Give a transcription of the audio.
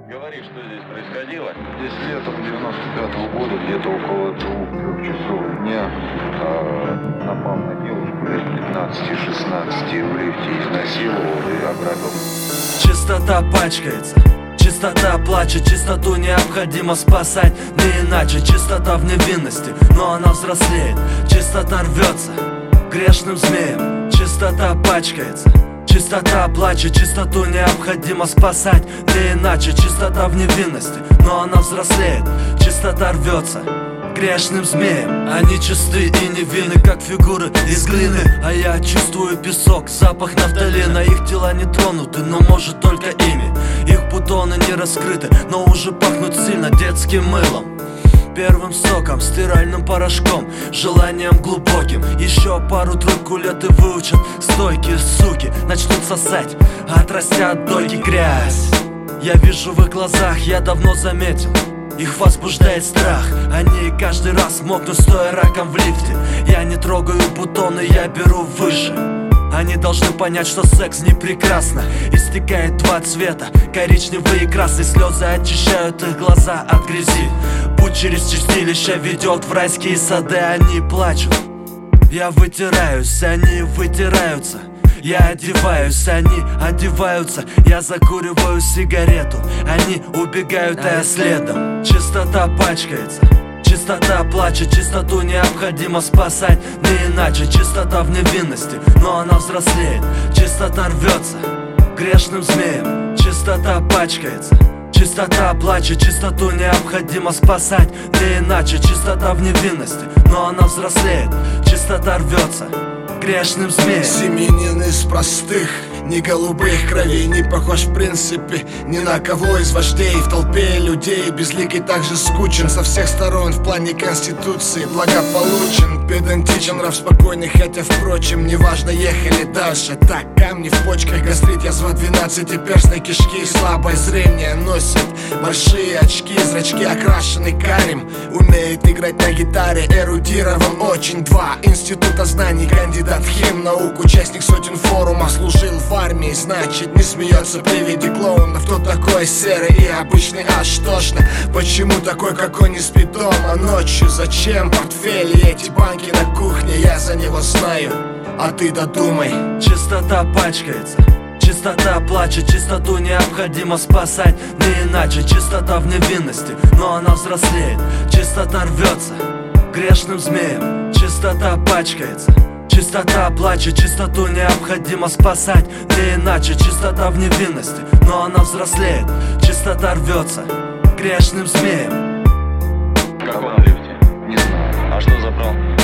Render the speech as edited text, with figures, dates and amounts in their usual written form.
Говори, что здесь происходило. Здесь летом 95-го года, где-то около 2-3 часов дня, напал на девушку лет 15-16, в лифте изнасиловал и ограбил. Чистота пачкается, чистота плачет, чистоту необходимо спасать. Не иначе, чистота в невинности, но она взрослеет. Чистота рвется грешным змеем, чистота пачкается. Чистота плачет, чистоту необходимо спасать. Не иначе, чистота в невинности, но она взрослеет. Чистота рвется грешным змеем. Они чисты и невинны, как фигуры из глины. А я чувствую песок, запах нафталина. Их тела не тронуты, но может только ими. Их бутоны не раскрыты, но уже пахнут сильно детским мылом, первым соком, стиральным порошком, желанием глубоким. Еще пару-тройку лет и выучат стойкие суки. Начнут сосать, отрастят дойки грязь. Я вижу в их глазах, я давно заметил, их возбуждает страх. Они каждый раз мокнут, стоя раком в лифте. Я не трогаю бутоны, я беру выше. Они должны понять, что секс не прекрасно. Истекает два цвета, коричневый и красный. Слезы очищают их глаза от грязи. Путь через чистилище ведет в райские сады. Они плачут, я вытираюсь, они вытираются. Я одеваюсь, они одеваются. Я закуриваю сигарету, они убегают, а я следом. Чистота пачкается, чистота плачет, чистоту необходимо спасать. Не иначе, чистота в невинности, но она взрослеет. Чистота рвется грешным змеем, чистота пачкается. Чистота плачет, чистоту необходимо спасать. Не иначе, чистота в невинности, но она взрослеет. Чистота рвется грешным змеем. Семенин из простых, ни голубых кровей, не похож в принципе ни на кого из вождей. В толпе людей безликий также скучен. Со всех сторон в плане конституции благополучен. Педантичен, нрав спокойный, хотя впрочем неважно, ехали дальше. Так, камни в почках, гастрит, язва 12-перстной кишки. Слабое зрение носит большие очки, зрачки окрашены карим. Умеет играть на гитаре, эрудирован очень. 2 института знаний, кандидат в химнаук, участник сотен форумов, служил в армии, значит не смеется при виде клоунов. Кто такой серый и обычный, аж тошно. Почему такой, какой не спит дома ночью? Зачем портфель и эти банки на кухне? Я за него знаю, а ты додумай. Чистота пачкается, чистота плачет, чистоту необходимо спасать. Не иначе, чистота в невинности, но она взрослеет. Чистота рвется грешным змеем, чистота пачкается. Чистота плачет, чистоту необходимо спасать. Не иначе, чистота в невинности, но она взрослеет. Чистота рвется грешным змеем. В каком лифте? Не знаю. А что забрал?